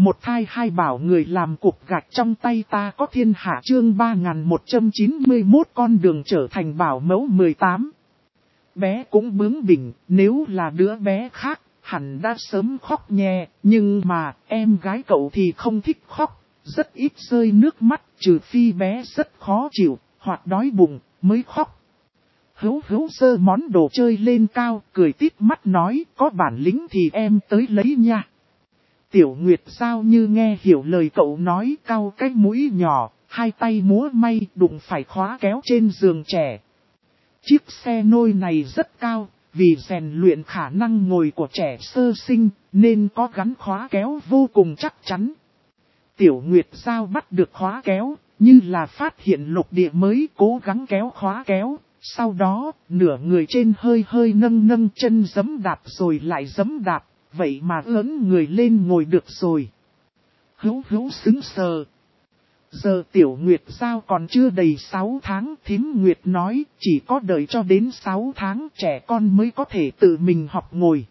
Một thai hai bảo người làm cục gạch trong tay ta có thiên hạ chương 3191 con đường trở thành bảo mẫu 18. Bé cũng bướng bỉnh, nếu là đứa bé khác, hẳn đã sớm khóc nhè, nhưng mà em gái cậu thì không thích khóc, rất ít rơi nước mắt, trừ phi bé rất khó chịu, hoặc đói bụng, mới khóc. Hữu Hữu giơ món đồ chơi lên cao, cười tít mắt nói, có bản lĩnh thì em tới lấy nha. Tiểu Nguyệt sao như nghe hiểu lời cậu nói, cau cái mũi nhỏ, hai tay múa may đụng phải khóa kéo trên giường trẻ. Chiếc xe nôi này rất cao, vì rèn luyện khả năng ngồi của trẻ sơ sinh, nên có gắn khóa kéo vô cùng chắc chắn. Tiểu Nguyệt sao bắt được khóa kéo, như là phát hiện lục địa mới cố gắng kéo khóa kéo. Sau đó, nửa người trên hơi hơi nâng chân giẫm đạp rồi lại giẫm đạp, vậy mà ưỡn người lên ngồi được rồi. Hữu Hữu sững sờ. Giờ Tiểu Nguyệt sao còn chưa đầy 6 tháng, thím Nguyệt nói chỉ có đợi cho đến 6 tháng trẻ con mới có thể tự mình học ngồi.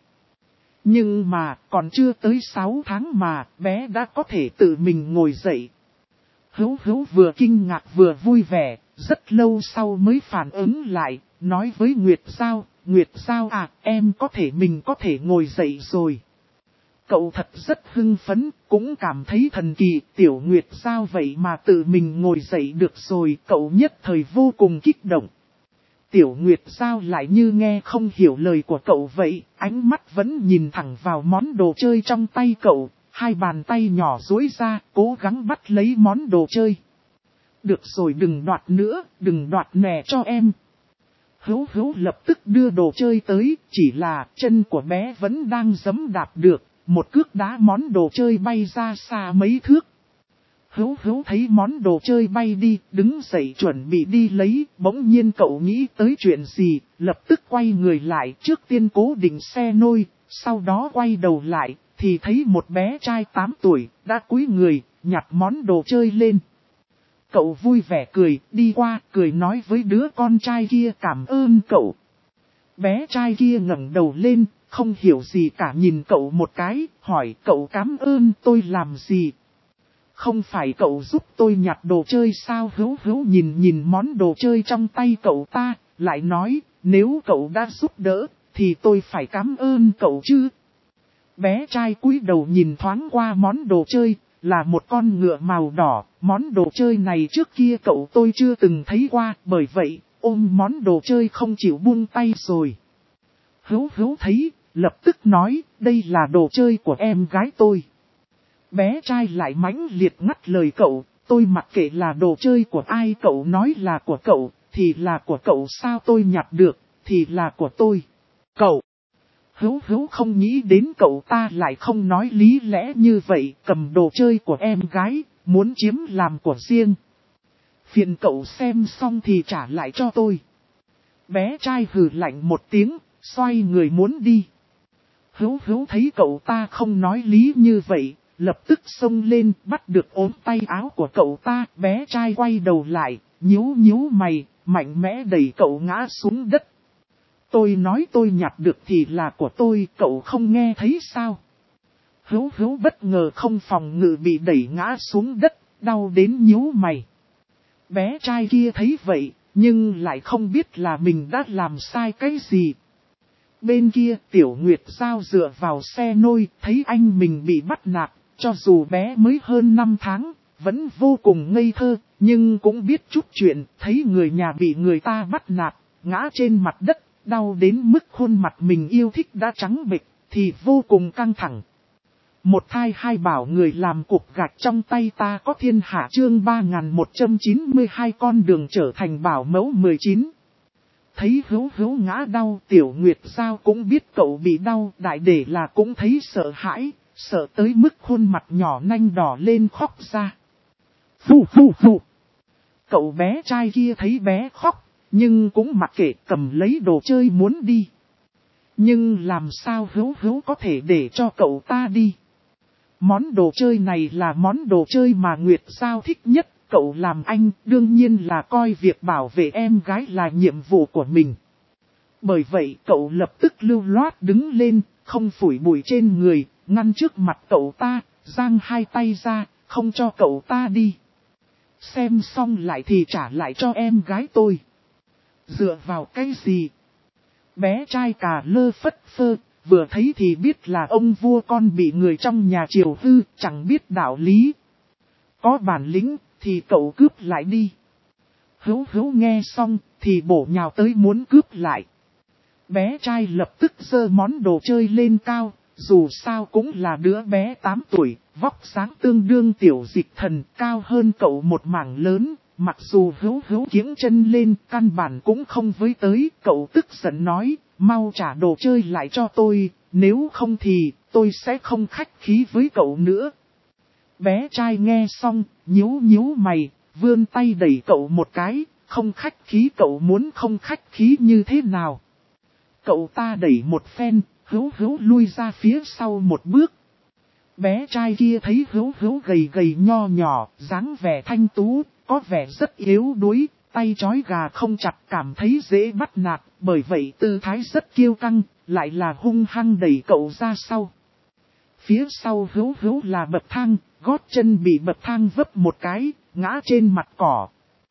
Nhưng mà còn chưa tới 6 tháng mà bé đã có thể tự mình ngồi dậy. Hữu Hữu vừa kinh ngạc vừa vui vẻ, rất lâu sau mới phản ứng lại, nói với Nguyệt Giao à, em mình có thể ngồi dậy rồi. Cậu thật rất hưng phấn, cũng cảm thấy thần kỳ, Tiểu Nguyệt Giao vậy mà tự mình ngồi dậy được rồi, cậu nhất thời vô cùng kích động. Tiểu Nguyệt Giao lại như nghe không hiểu lời của cậu vậy, ánh mắt vẫn nhìn thẳng vào món đồ chơi trong tay cậu, hai bàn tay nhỏ duỗi ra, cố gắng bắt lấy món đồ chơi. Được rồi đừng đoạt nữa, đừng đoạt nè cho em. Hữu Hữu lập tức đưa đồ chơi tới, chỉ là chân của bé vẫn đang giẫm đạp được, một cước đá món đồ chơi bay ra xa mấy thước. Hữu Hữu thấy món đồ chơi bay đi, đứng dậy chuẩn bị đi lấy, bỗng nhiên cậu nghĩ tới chuyện gì, lập tức quay người lại, trước tiên cố định xe nôi, sau đó quay đầu lại, thì thấy một bé trai 8 tuổi, đã cúi người, nhặt món đồ chơi lên. Cậu vui vẻ cười, đi qua, cười nói với đứa con trai kia cảm ơn cậu. Bé trai kia ngẩng đầu lên, không hiểu gì cả nhìn cậu một cái, hỏi cậu cảm ơn tôi làm gì. Không phải cậu giúp tôi nhặt đồ chơi sao? Hữu Hữu nhìn món đồ chơi trong tay cậu ta, lại nói, nếu cậu đã giúp đỡ, thì tôi phải cảm ơn cậu chứ. Bé trai cúi đầu nhìn thoáng qua món đồ chơi, là một con ngựa màu đỏ, món đồ chơi này trước kia cậu tôi chưa từng thấy qua, bởi vậy, ôm món đồ chơi không chịu buông tay rồi. Hữu Hữu thấy, lập tức nói, đây là đồ chơi của em gái tôi. Bé trai lại mãnh liệt ngắt lời cậu, tôi mặc kệ là đồ chơi của ai, cậu nói là của cậu, thì là của cậu, sao tôi nhặt được, thì là của tôi. Cậu! Hữu Hữu không nghĩ đến cậu ta lại không nói lý lẽ như vậy, cầm đồ chơi của em gái, muốn chiếm làm của riêng. Phiền cậu xem xong thì trả lại cho tôi. Bé trai hừ lạnh một tiếng, xoay người muốn đi. Hữu Hữu thấy cậu ta không nói lý như vậy, lập tức xông lên bắt được ốm tay áo của cậu ta. Bé trai quay đầu lại, nhíu mày, mạnh mẽ đẩy cậu ngã xuống đất. Tôi nói tôi nhặt được thì là của tôi, cậu không nghe thấy sao? Hữu Hữu bất ngờ không phòng ngự bị đẩy ngã xuống đất, đau đến nhíu mày. Bé trai kia thấy vậy, nhưng lại không biết là mình đã làm sai cái gì. Bên kia Tiểu Nguyệt Giao dựa vào xe nôi, thấy anh mình bị bắt nạt, cho dù bé mới hơn 5 tháng, vẫn vô cùng ngây thơ, nhưng cũng biết chút chuyện, thấy người nhà bị người ta bắt nạt, ngã trên mặt đất, đau đến mức khuôn mặt mình yêu thích đã trắng bệch, thì vô cùng căng thẳng. Một thai hai bảo người làm cục gạch trong tay ta có thiên hạ chương 3192 con đường trở thành bảo mẫu 19. Thấy Hữu Hữu ngã đau, Tiểu Nguyệt Giao cũng biết cậu bị đau, đại để là cũng thấy sợ hãi, sợ tới mức khuôn mặt nhỏ nanh đỏ lên khóc ra. Phù. Cậu bé trai kia thấy bé khóc, nhưng cũng mặc kệ cầm lấy đồ chơi muốn đi. Nhưng làm sao Hữu Hữu có thể để cho cậu ta đi? Món đồ chơi này là món đồ chơi mà Nguyệt Giao thích nhất. Cậu làm anh đương nhiên là coi việc bảo vệ em gái là nhiệm vụ của mình. Bởi vậy cậu lập tức lưu loát đứng lên, không phủi bụi trên người, ngăn trước mặt cậu ta, giang hai tay ra, không cho cậu ta đi. Xem xong lại thì trả lại cho em gái tôi. Dựa vào cái gì? Bé trai cà lơ phất phơ, vừa thấy thì biết là ông vua con bị người trong nhà triều hư, chẳng biết đạo lý. Có bản lĩnh, thì cậu cướp lại đi. Hữu nghe xong, thì bổ nhào tới muốn cướp lại. Bé trai lập tức giơ món đồ chơi lên cao, dù sao cũng là đứa bé 8 tuổi, vóc dáng tương đương Tiểu Dịch Thần, cao hơn cậu một mảng lớn. Mặc dù hữu kiếng chân lên, căn bản cũng không với tới, cậu tức giận nói, mau trả đồ chơi lại cho tôi, nếu không thì, tôi sẽ không khách khí với cậu nữa. Bé trai nghe xong, nhíu mày, vươn tay đẩy cậu một cái, không khách khí cậu muốn không khách khí như thế nào. Cậu ta đẩy một phen, hữu lui ra phía sau một bước. Bé trai kia thấy hữu gầy nho nhỏ, dáng vẻ thanh tú, có vẻ rất yếu đuối, tay trói gà không chặt cảm thấy dễ bắt nạt, bởi vậy tư thái rất kiêu căng, lại là hung hăng đẩy cậu ra sau. Phía sau hữu là bậc thang, gót chân bị bậc thang vấp một cái, ngã trên mặt cỏ.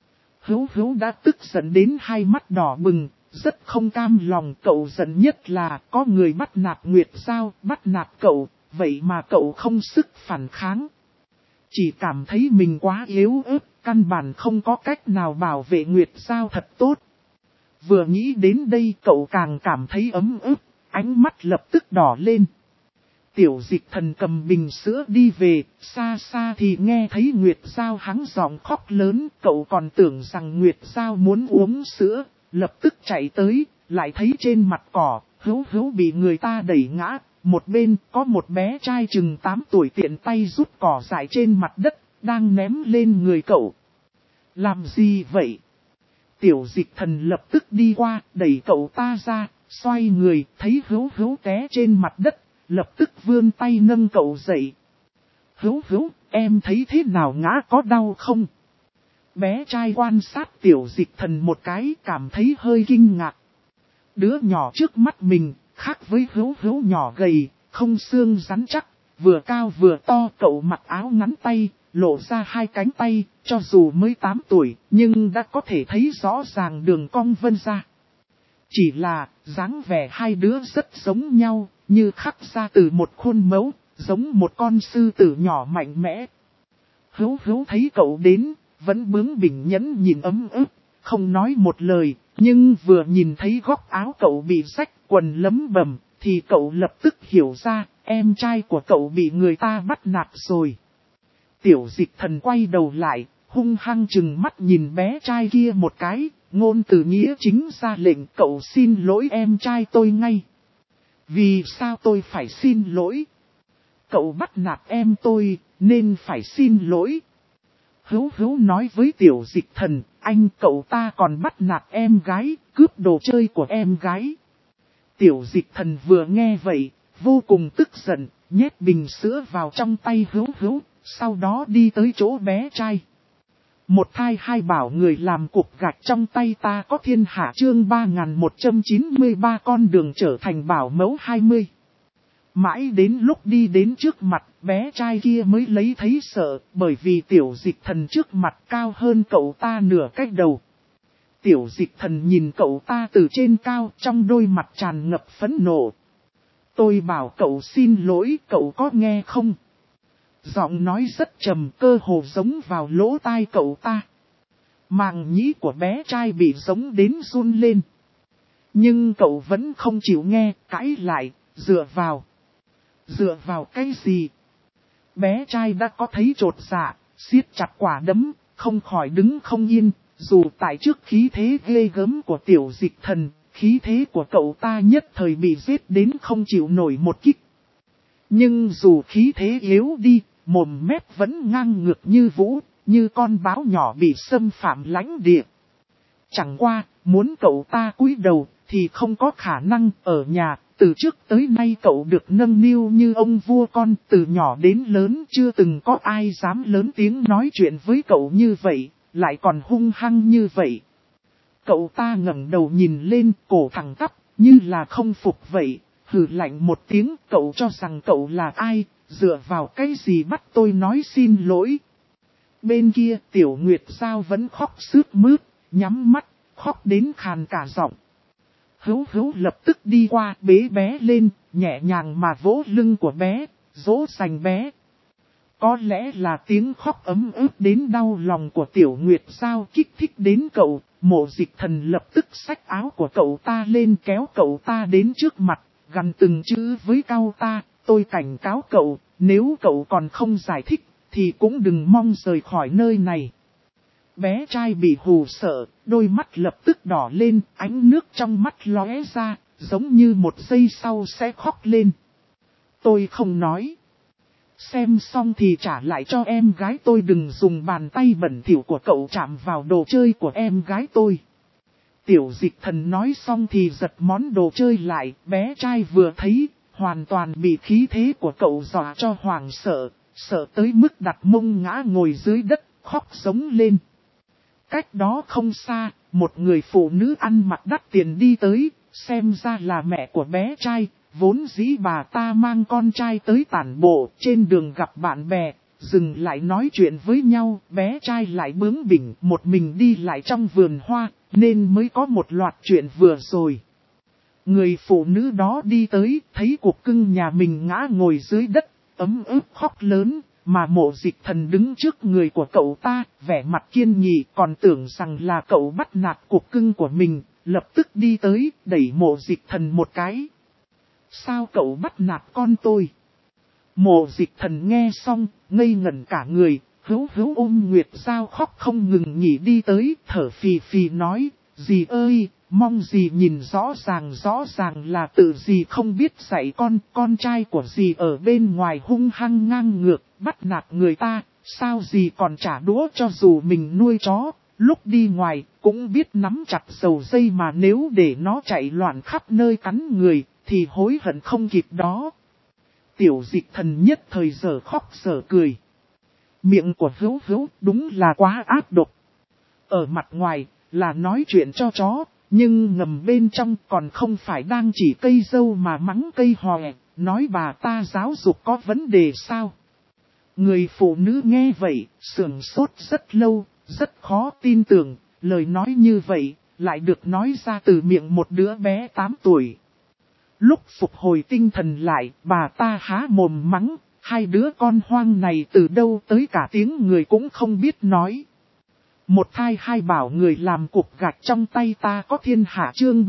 Hữu đã tức giận đến hai mắt đỏ bừng, rất không cam lòng. Cậu giận nhất là có người bắt nạt Nguyệt Giao, bắt nạt cậu, vậy mà cậu không sức phản kháng. Chỉ cảm thấy mình quá yếu ớt, căn bản không có cách nào bảo vệ Nguyệt Giao thật tốt. Vừa nghĩ đến đây cậu càng cảm thấy ấm ức, ánh mắt lập tức đỏ lên. Tiểu Dịch Thần cầm bình sữa đi về, xa xa thì nghe thấy Nguyệt Giao hắng giọng khóc lớn, cậu còn tưởng rằng Nguyệt Giao muốn uống sữa, lập tức chạy tới, lại thấy trên mặt cỏ, hữu bị người ta đẩy ngã, một bên có một bé trai chừng 8 tuổi tiện tay rút cỏ dại trên mặt đất, đang ném lên người cậu. Làm gì vậy? Tiểu Dịch Thần lập tức đi qua, đẩy cậu ta ra, xoay người, thấy hữu té trên mặt đất. Lập tức vươn tay nâng cậu dậy. Hữu, em thấy thế nào, ngã có đau không? Bé trai quan sát Tiểu Dịch Thần một cái, cảm thấy hơi kinh ngạc. Đứa nhỏ trước mắt mình, khác với hữu nhỏ gầy, không xương rắn chắc, vừa cao vừa to. Cậu mặc áo ngắn tay, lộ ra hai cánh tay, cho dù mới 8 tuổi, nhưng đã có thể thấy rõ ràng đường cong vân ra. Chỉ là, dáng vẻ hai đứa rất giống nhau, như khắc ra từ một khuôn mẫu, giống một con sư tử nhỏ mạnh mẽ. Hữu thấy cậu đến, vẫn bướng bỉnh nhẫn nhìn ấm ức, không nói một lời, nhưng vừa nhìn thấy góc áo cậu bị rách, quần lấm bầm, thì cậu lập tức hiểu ra, em trai của cậu bị người ta bắt nạt rồi. Tiểu Dịch Thần quay đầu lại, hung hăng chừng mắt nhìn bé trai kia một cái, ngôn từ nghĩa chính ra lệnh, cậu xin lỗi em trai tôi ngay. Vì sao tôi phải xin lỗi? Cậu bắt nạt em tôi, nên phải xin lỗi. Hữu nói với Tiểu Dịch Thần, cậu ta còn bắt nạt em gái, cướp đồ chơi của em gái. Tiểu Dịch Thần vừa nghe vậy, vô cùng tức giận, nhét bình sữa vào trong tay Hữu, sau đó đi tới chỗ bé trai. Một thai hai bảo người làm cục gạch trong tay ta có thiên hạ, chương 3193 con đường trở thành bảo mẫu 20. Mãi đến lúc đi đến trước mặt, bé trai kia mới lấy thấy sợ, bởi vì Tiểu Dịch Thần trước mặt cao hơn cậu ta nửa cái đầu. Tiểu Dịch Thần nhìn cậu ta từ trên cao, trong đôi mặt tràn ngập phẫn nộ. Tôi bảo cậu xin lỗi, cậu có nghe không? Giọng nói rất trầm, cơ hồ giống vào lỗ tai cậu ta. Màng nhĩ của bé trai bị giống đến run lên. Nhưng cậu vẫn không chịu nghe, cãi lại, dựa vào. Dựa vào cái gì? Bé trai đã có thấy chột dạ, siết chặt quả đấm, không khỏi đứng không yên. Dù tại trước khí thế ghê gớm của Tiểu Dịch Thần, khí thế của cậu ta nhất thời bị giết đến không chịu nổi một kích. Nhưng dù khí thế yếu đi, mồm mép vẫn ngang ngược như vũ, như con báo nhỏ bị xâm phạm lãnh địa. Chẳng qua, muốn cậu ta cúi đầu, thì không có khả năng. Ở nhà, từ trước tới nay cậu được nâng niu như ông vua con, từ nhỏ đến lớn chưa từng có ai dám lớn tiếng nói chuyện với cậu như vậy, lại còn hung hăng như vậy. Cậu ta ngẩng đầu nhìn lên, cổ thẳng tắp, như là không phục vậy. Hừ lạnh một tiếng, cậu cho rằng cậu là ai, dựa vào cái gì bắt tôi nói xin lỗi. Bên kia Tiểu Nguyệt Giao vẫn khóc sướt mướt, nhắm mắt, khóc đến khàn cả giọng. Hữu Hữu lập tức đi qua bế bé lên, nhẹ nhàng mà vỗ lưng của bé, dỗ dành bé. Có lẽ là tiếng khóc ấm ức đến đau lòng của Tiểu Nguyệt Giao kích thích đến cậu, Mộ Dịch Thần lập tức xách áo của cậu ta lên kéo cậu ta đến trước mặt, gằn từng chữ với cau ta, tôi cảnh cáo cậu, nếu cậu còn không giải thích, thì cũng đừng mong rời khỏi nơi này. Bé trai bị hù sợ, đôi mắt lập tức đỏ lên, ánh nước trong mắt lóe ra, giống như một giây sau sẽ khóc lên. Tôi không nói. Xem xong thì trả lại cho em gái tôi, đừng dùng bàn tay bẩn thỉu của cậu chạm vào đồ chơi của em gái tôi. Tiểu Dịch Thần nói xong thì giật món đồ chơi lại, bé trai vừa thấy, hoàn toàn bị khí thế của cậu dọa cho hoảng sợ, sợ tới mức đặt mông ngã ngồi dưới đất, khóc giống lên. Cách đó không xa, một người phụ nữ ăn mặc đắt tiền đi tới, xem ra là mẹ của bé trai. Vốn dĩ bà ta mang con trai tới tản bộ, trên đường gặp bạn bè, dừng lại nói chuyện với nhau, bé trai lại bướng bỉnh một mình đi lại trong vườn hoa, nên mới có một loạt chuyện vừa rồi. Người phụ nữ đó đi tới, thấy cục cưng nhà mình ngã ngồi dưới đất, ấm ức khóc lớn, mà Mộ Dịch Thần đứng trước người của cậu ta, vẻ mặt kiên nghị, còn tưởng rằng là cậu bắt nạt cục cưng của mình, lập tức đi tới, đẩy Mộ Dịch Thần một cái. Sao cậu bắt nạt con tôi? Mộ Dịch Thần nghe xong, ngây ngẩn cả người, Hữu Hữu ôm Nguyệt Giao khóc không ngừng nghỉ đi tới, thở phì phì nói, dì ơi, mong dì nhìn rõ ràng là tự dì không biết dạy con trai của dì ở bên ngoài hung hăng ngang ngược, bắt nạt người ta, sao dì còn trả đũa cho dù mình nuôi chó, lúc đi ngoài cũng biết nắm chặt dầu dây mà nếu để nó chạy loạn khắp nơi cắn người, thì hối hận không kịp đó. Tiểu Dịch Thần nhất thời giờ khóc giờ cười. Miệng của Hữu Hữu đúng là quá ác độc. Ở mặt ngoài là nói chuyện cho chó, nhưng ngầm bên trong còn không phải đang chỉ cây dâu mà mắng cây hòe, nói bà ta giáo dục có vấn đề sao. Người phụ nữ nghe vậy, sửng sốt rất lâu, rất khó tin tưởng, lời nói như vậy, lại được nói ra từ miệng một đứa bé 8 tuổi. Lúc phục hồi tinh thần lại, bà ta há mồm mắng, hai đứa con hoang này từ đâu tới cả tiếng người cũng không biết nói. Một thai hai bảo người làm cục gạch trong tay ta có thiên hạ chương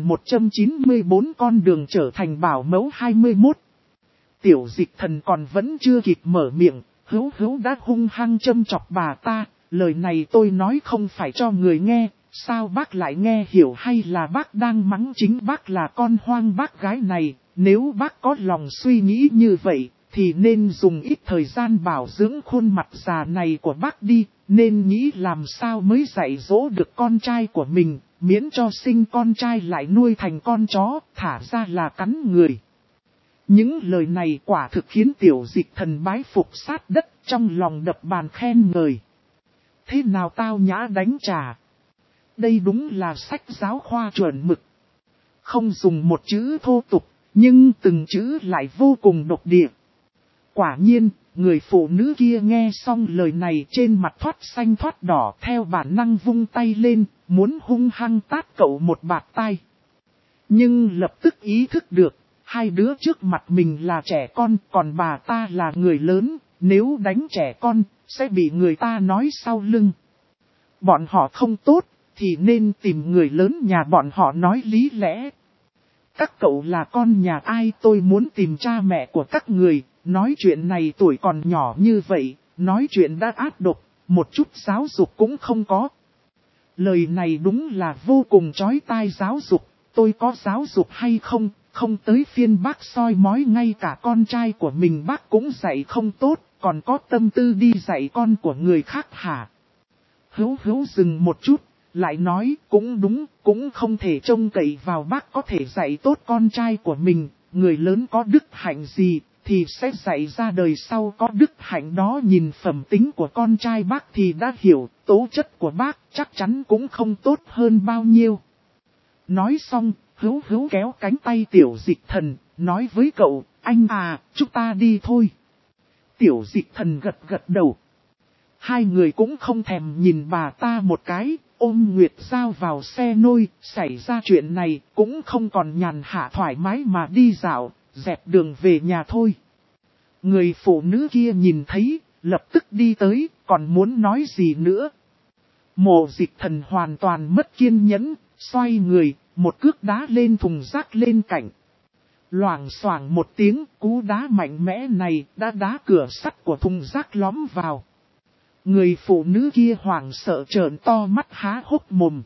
3194 con đường trở thành bảo mẫu 21. Tiểu Dịch Thần còn vẫn chưa kịp mở miệng, Hữu Hữu đã hung hăng châm chọc bà ta, lời này tôi nói không phải cho người nghe. Sao bác lại nghe hiểu hay là bác đang mắng chính bác là con hoang bác gái này, nếu bác có lòng suy nghĩ như vậy, thì nên dùng ít thời gian bảo dưỡng khuôn mặt già này của bác đi, nên nghĩ làm sao mới dạy dỗ được con trai của mình, miễn cho sinh con trai lại nuôi thành con chó, thả ra là cắn người. Những lời này quả thực khiến Tiểu Dịch Thần bái phục sát đất, trong lòng đập bàn khen ngợi. Thế nào tao nhã đánh trả? Đây đúng là sách giáo khoa chuẩn mực. Không dùng một chữ thô tục, nhưng từng chữ lại vô cùng độc địa. Quả nhiên, người phụ nữ kia nghe xong lời này trên mặt thoát xanh thoát đỏ theo bản năng vung tay lên, muốn hung hăng tát cậu một bạt tai. Nhưng lập tức ý thức được, hai đứa trước mặt mình là trẻ con, còn bà ta là người lớn, nếu đánh trẻ con, sẽ bị người ta nói sau lưng. Bọn họ không tốt, thì nên tìm người lớn nhà bọn họ nói lý lẽ. Các cậu là con nhà ai, tôi muốn tìm cha mẹ của các người, nói chuyện này tuổi còn nhỏ như vậy, nói chuyện đã ác độc, một chút giáo dục cũng không có. Lời này đúng là vô cùng chói tai. Giáo dục, tôi có giáo dục hay không, không tới phiên bác soi mói, ngay cả con trai của mình bác cũng dạy không tốt, còn có tâm tư đi dạy con của người khác hả? Hữu Hữu dừng một chút, lại nói cũng đúng, cũng không thể trông cậy vào bác có thể dạy tốt con trai của mình, người lớn có đức hạnh gì thì sẽ dạy ra đời sau có đức hạnh đó. Nhìn phẩm tính của con trai bác thì đã hiểu, tố chất của bác chắc chắn cũng không tốt hơn bao nhiêu. Nói xong, Hữu Hữu kéo cánh tay Tiểu Dịch Thần, nói với cậu, anh à, chúng ta đi thôi. Tiểu Dịch Thần gật gật đầu. Hai người cũng không thèm nhìn bà ta một cái, ôm Nguyệt Giao vào xe nôi, xảy ra chuyện này cũng không còn nhàn hạ thoải mái mà đi dạo, dẹp đường về nhà thôi. Người phụ nữ kia nhìn thấy, lập tức đi tới, còn muốn nói gì nữa. Mộ Dịch Thần hoàn toàn mất kiên nhẫn, xoay người, một cước đá lên thùng rác lên cạnh. Loảng xoảng một tiếng, cú đá mạnh mẽ này đã đá cửa sắt của thùng rác lõm vào. Người phụ nữ kia hoảng sợ trợn to mắt há hốc mồm.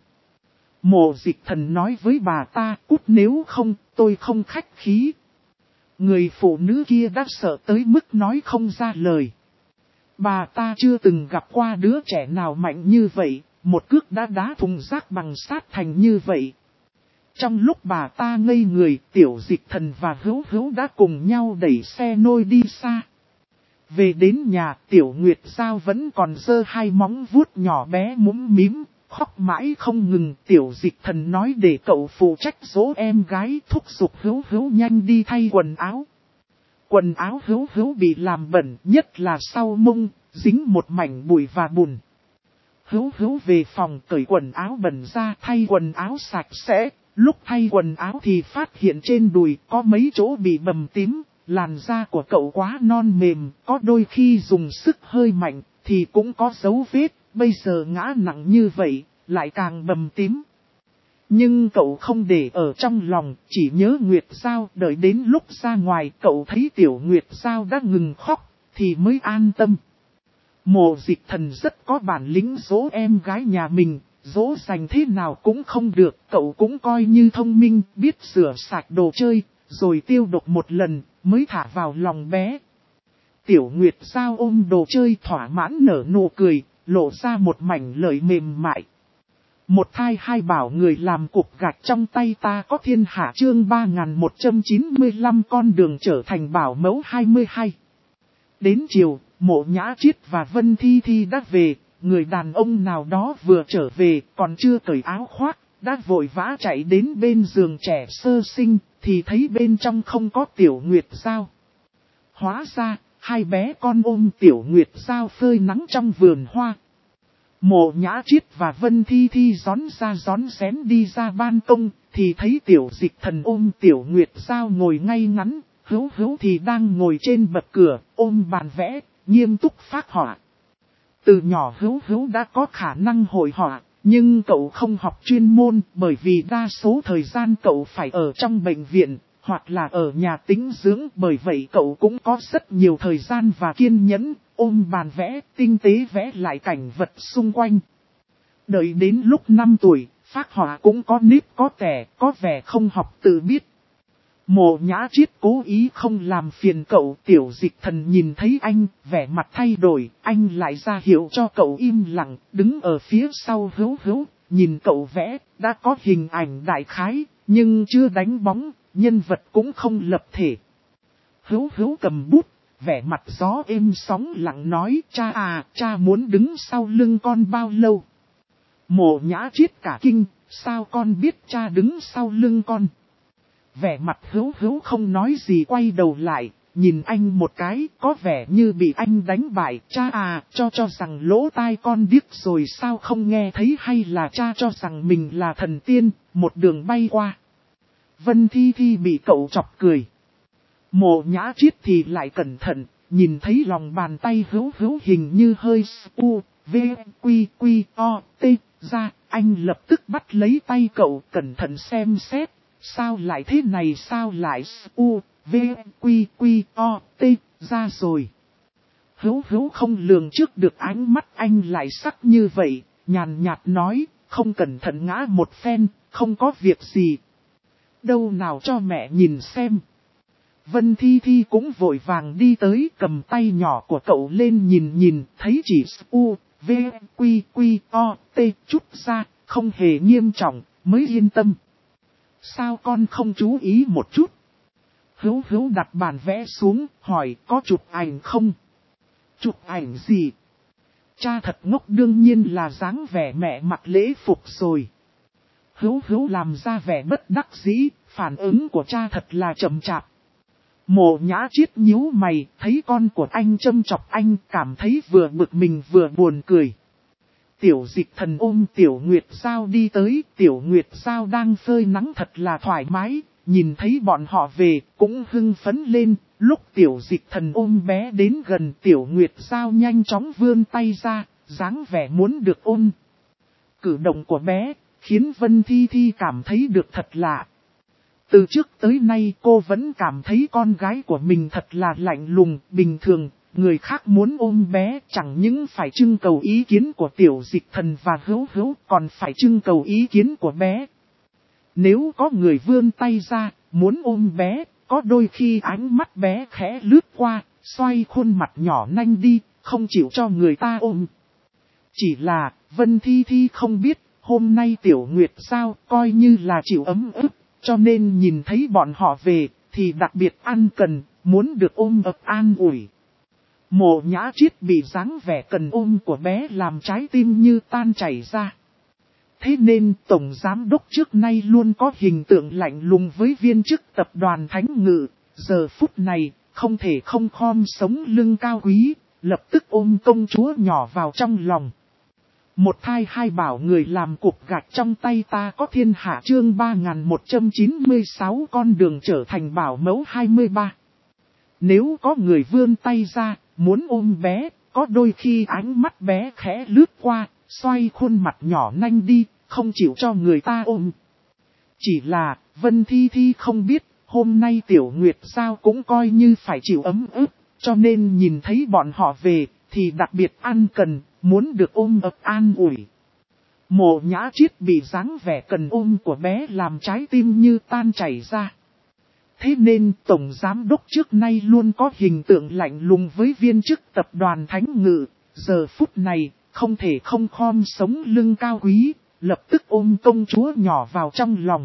Mộ Dịch Thần nói với bà ta, cút nếu không, tôi không khách khí. Người phụ nữ kia đã sợ tới mức nói không ra lời. Bà ta chưa từng gặp qua đứa trẻ nào mạnh như vậy, một cước đã đá thùng rác bằng sát thành như vậy. Trong lúc bà ta ngây người, Tiểu Dịch Thần và Hữu Hữu đã cùng nhau đẩy xe nôi đi xa. Về đến nhà, Tiểu Nguyệt Giao vẫn còn giơ hai móng vuốt nhỏ bé mũm mím, khóc mãi không ngừng. Tiểu Dịch Thần nói để cậu phụ trách dỗ em gái, thúc giục Hữu Hữu nhanh đi thay quần áo. Quần áo Hữu Hữu bị làm bẩn, nhất là sau mông, dính một mảnh bụi và bùn. Hữu Hữu về phòng cởi quần áo bẩn ra thay quần áo sạch sẽ, lúc thay quần áo thì phát hiện trên đùi có mấy chỗ bị bầm tím. Làn da của cậu quá non mềm, có đôi khi dùng sức hơi mạnh, thì cũng có dấu vết, bây giờ ngã nặng như vậy, lại càng bầm tím. Nhưng cậu không để ở trong lòng, chỉ nhớ Nguyệt Giao, đợi đến lúc ra ngoài cậu thấy Tiểu Nguyệt Giao đã ngừng khóc, thì mới an tâm. Mộ Dịch Thần rất có bản lĩnh dỗ em gái nhà mình, dỗ dành thế nào cũng không được, cậu cũng coi như thông minh, biết rửa sạch đồ chơi, rồi tiêu độc một lần, mới thả vào lòng bé. Tiểu Nguyệt Giao ôm đồ chơi thỏa mãn nở nụ cười, lộ ra một mảnh lợi mềm mại. Một thai hai bảo người làm cục gạch trong tay ta có thiên hạ chương 3195 con đường trở thành bảo mẫu 22. Đến chiều, Mộ Nhã Chiết và Vân Thi Thi đã về, người đàn ông nào đó vừa trở về còn chưa cởi áo khoác, đã vội vã chạy đến bên giường trẻ sơ sinh, thì thấy bên trong không có Tiểu Nguyệt Giao. Hóa ra, hai bé con ôm Tiểu Nguyệt Giao phơi nắng trong vườn hoa. Mộ Nhã Chiết và Vân Thi Thi rón xén đi ra ban công, thì thấy Tiểu Dịch Thần ôm Tiểu Nguyệt Giao ngồi ngay ngắn, Hữu Hữu thì đang ngồi trên bậc cửa, ôm bàn vẽ, nghiêm túc phác họa. Từ nhỏ Hữu Hữu đã có khả năng hội họa, nhưng cậu không học chuyên môn bởi vì đa số thời gian cậu phải ở trong bệnh viện, hoặc là ở nhà tĩnh dưỡng, bởi vậy cậu cũng có rất nhiều thời gian và kiên nhẫn, ôm bàn vẽ, tinh tế vẽ lại cảnh vật xung quanh. Đợi đến lúc 5 tuổi, phác họa cũng có nếp có tẻ, có vẻ không học tự biết. Mộ Nhã Chiết cố ý không làm phiền cậu. Tiểu Dịch Thần nhìn thấy anh, vẻ mặt thay đổi, anh lại ra hiệu cho cậu im lặng, đứng ở phía sau Hữu Hữu, nhìn cậu vẽ, đã có hình ảnh đại khái, nhưng chưa đánh bóng, nhân vật cũng không lập thể. Hữu Hữu cầm bút, vẻ mặt gió êm sóng lặng nói, cha à, cha muốn đứng sau lưng con bao lâu? Mộ Nhã Chiết cả kinh, sao con biết cha đứng sau lưng con? Vẻ mặt Hữu Hữu không nói gì, quay đầu lại, nhìn anh một cái, có vẻ như bị anh đánh bại. Cha à, cho rằng lỗ tai con điếc rồi sao không nghe thấy, hay là cha cho rằng mình là thần tiên, một đường bay qua. Vân Thi Thi bị cậu chọc cười. Mộ Nhã Chiết thì lại cẩn thận, nhìn thấy lòng bàn tay Hữu Hữu hình như hơi u, v, quy, quy, o, t, ra, anh lập tức bắt lấy tay cậu cẩn thận xem xét. Sao lại thế này, sao lại u, v, quy, quy, o, t, ra rồi. Hữu Hữu không lường trước được ánh mắt anh lại sắc như vậy, nhàn nhạt nói, không cẩn thận ngã một phen, không có việc gì. Đâu nào cho mẹ nhìn xem. Vân Thi Thi cũng vội vàng đi tới, cầm tay nhỏ của cậu lên nhìn, thấy chỉ u, v, quy, quy, o, t, chút ra, không hề nghiêm trọng, mới yên tâm. Sao con không chú ý một chút? Hữu Hữu đặt bàn vẽ xuống, hỏi có chụp ảnh không? Chụp ảnh gì? Cha thật ngốc, đương nhiên là dáng vẻ mẹ mặc lễ phục rồi. Hữu Hữu làm ra vẻ bất đắc dĩ, phản ứng của cha thật là chậm chạp. Mộ Nhã Chiết nhíu mày, thấy con của anh châm chọc anh, cảm thấy vừa bực mình vừa buồn cười. Tiểu Dịch Thần ôm Tiểu Nguyệt Giao đi tới, Tiểu Nguyệt Giao đang phơi nắng thật là thoải mái, nhìn thấy bọn họ về, cũng hưng phấn lên. Lúc Tiểu Dịch Thần ôm bé đến gần, Tiểu Nguyệt Giao nhanh chóng vươn tay ra, dáng vẻ muốn được ôm. Cử động của bé, khiến Vân Thi Thi cảm thấy được thật lạ. Từ trước tới nay cô vẫn cảm thấy con gái của mình thật là lạnh lùng, bình thường. Người khác muốn ôm bé chẳng những phải trưng cầu ý kiến của Tiểu Dịch Thần và Hữu Hữu, còn phải trưng cầu ý kiến của bé. Nếu có người vươn tay ra, muốn ôm bé, có đôi khi ánh mắt bé khẽ lướt qua, xoay khuôn mặt nhỏ nanh đi, không chịu cho người ta ôm. Chỉ là, Vân Thi Thi không biết, hôm nay Tiểu Nguyệt Giao coi như là chịu ấm ức, cho nên nhìn thấy bọn họ về, thì đặc biệt ăn cần, muốn được ôm ấp an ủi. Mộ Nhã Chiết bị dáng vẻ cần ôm của bé làm trái tim như tan chảy ra. Thế nên Tổng Giám Đốc trước nay luôn có hình tượng lạnh lùng với viên chức tập đoàn Thánh Ngự. Giờ phút này, không thể không khom sống lưng cao quý, lập tức ôm công chúa nhỏ vào trong lòng. Một thai hai bảo người làm cục gạch trong tay ta có thiên hạ chương 3196 con đường trở thành bảo mẫu 23. Nếu có người vươn tay ra, muốn ôm bé, có đôi khi ánh mắt bé khẽ lướt qua, xoay khuôn mặt nhỏ nanh đi, không chịu cho người ta ôm. Chỉ là, Vân Thi Thi không biết, hôm nay Tiểu Nguyệt Giao cũng coi như phải chịu ấm ức, cho nên nhìn thấy bọn họ về, thì đặc biệt ăn cần, muốn được ôm ấp an ủi. Mộ Nhã Chiết bị dáng vẻ cần ôm của bé làm trái tim như tan chảy ra. Thế nên Tổng Giám Đốc trước nay luôn có hình tượng lạnh lùng với viên chức tập đoàn Thánh Ngự. Giờ phút này, không thể không khom sống lưng cao quý, lập tức ôm công chúa nhỏ vào trong lòng.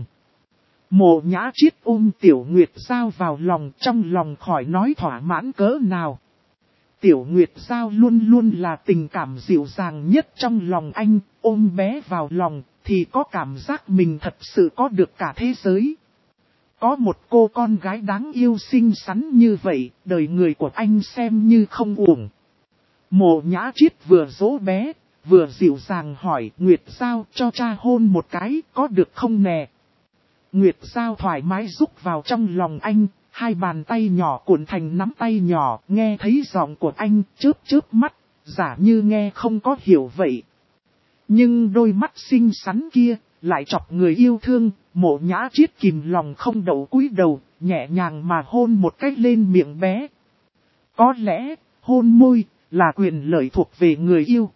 Mộ Nhã Chiết ôm Tiểu Nguyệt Giao vào lòng, trong lòng khỏi nói thỏa mãn cỡ nào. Tiểu Nguyệt Giao luôn luôn là tình cảm dịu dàng nhất trong lòng anh, ôm bé vào lòng, thì có cảm giác mình thật sự có được cả thế giới. Có một cô con gái đáng yêu xinh xắn như vậy, đời người của anh xem như không uổng. Mộ Nhã Chiết vừa dỗ bé, vừa dịu dàng hỏi Nguyệt Giao cho cha hôn một cái, có được không nè? Nguyệt Giao thoải mái rúc vào trong lòng anh, hai bàn tay nhỏ cuộn thành nắm tay nhỏ, nghe thấy giọng của anh chớp chớp mắt, giả như nghe không có hiểu vậy. Nhưng đôi mắt xinh xắn kia, lại chọc người yêu thương, Mộ Nhã Chiết kìm lòng không đậu cúi đầu, nhẹ nhàng mà hôn một cái lên miệng bé. Có lẽ, hôn môi, là quyền lợi thuộc về người yêu.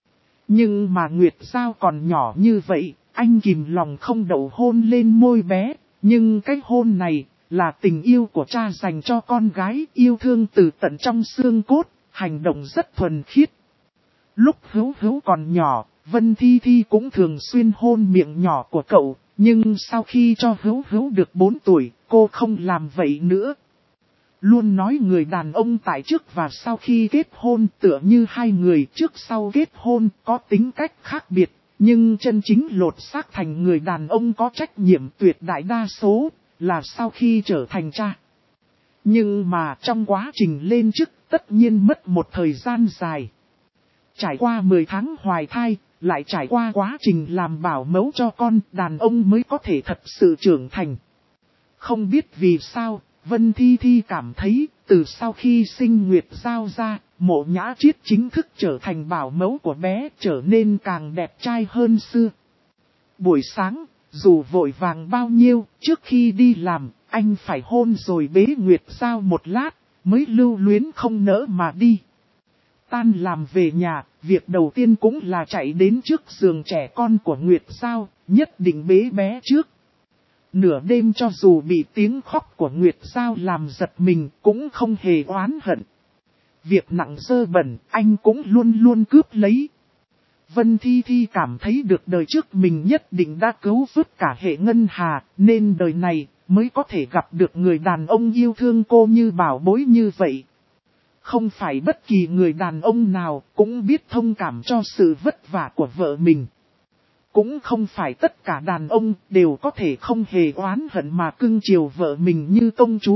Nhưng mà Nguyệt Giao còn nhỏ như vậy, anh kìm lòng không đậu hôn lên môi bé, nhưng cái hôn này, là tình yêu của cha dành cho con gái, yêu thương từ tận trong xương cốt, hành động rất thuần khiết. Lúc Hữu Hữu còn nhỏ, Vân Thi Thi cũng thường xuyên hôn miệng nhỏ của cậu, nhưng sau khi cho Hữu Hữu được 4 tuổi, cô không làm vậy nữa. Luôn nói người đàn ông tại trước và sau khi kết hôn tựa như hai người trước sau kết hôn có tính cách khác biệt, nhưng chân chính lột xác thành người đàn ông có trách nhiệm tuyệt đại đa số là sau khi trở thành cha. Nhưng mà trong quá trình lên chức tất nhiên mất một thời gian dài. Trải qua 10 tháng hoài thai, lại trải qua quá trình làm bảo mẫu cho con, đàn ông mới có thể thật sự trưởng thành. Không biết vì sao, Vân Thi Thi cảm thấy, từ sau khi sinh Nguyệt Giao ra, Mộ Nhã Chiết chính thức trở thành bảo mẫu của bé, trở nên càng đẹp trai hơn xưa. Buổi sáng, dù vội vàng bao nhiêu, trước khi đi làm, anh phải hôn rồi bế Nguyệt Giao một lát, mới lưu luyến không nỡ mà đi. Tan làm về nhà, việc đầu tiên cũng là chạy đến trước giường trẻ con của Nguyệt Giao, nhất định bế bé trước. Nửa đêm cho dù bị tiếng khóc của Nguyệt Giao làm giật mình cũng không hề oán hận. Việc nặng dơ bẩn anh cũng luôn luôn cướp lấy. Vân Thi Thi cảm thấy được đời trước mình nhất định đã cứu vớt cả hệ ngân hà, nên đời này mới có thể gặp được người đàn ông yêu thương cô như bảo bối như vậy. Không phải bất kỳ người đàn ông nào cũng biết thông cảm cho sự vất vả của vợ mình. Cũng không phải tất cả đàn ông đều có thể không hề oán hận mà cưng chiều vợ mình như công chúa,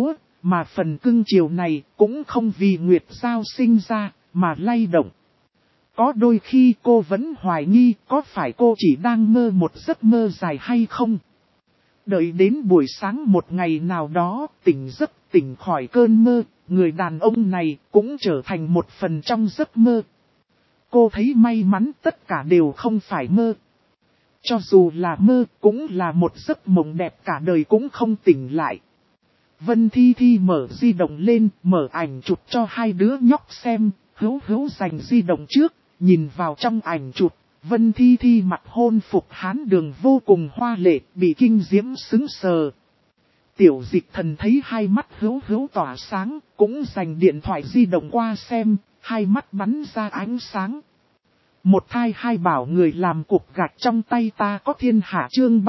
mà phần cưng chiều này cũng không vì Nguyệt Giao sinh ra mà lay động. Có đôi khi cô vẫn hoài nghi có phải cô chỉ đang mơ một giấc mơ dài hay không. Đợi đến buổi sáng một ngày nào đó tỉnh giấc tỉnh khỏi cơn mơ, người đàn ông này cũng trở thành một phần trong giấc mơ. Cô thấy may mắn tất cả đều không phải mơ. Cho dù là mơ cũng là một giấc mộng đẹp cả đời cũng không tỉnh lại. Vân Thi Thi mở di động lên, mở ảnh chụp cho hai đứa nhóc xem, Hữu dành di động trước, nhìn vào trong ảnh chụp, Vân Thi Thi mặc hôn phục Hán Đường vô cùng hoa lệ, bị kinh diễm sững sờ. Tiểu Dịch Thần thấy hai mắt Hữu tỏa sáng, cũng dành điện thoại di động qua xem, hai mắt bắn ra ánh sáng. Một thai hai bảo người làm cục gạch trong tay ta có thiên hạ chương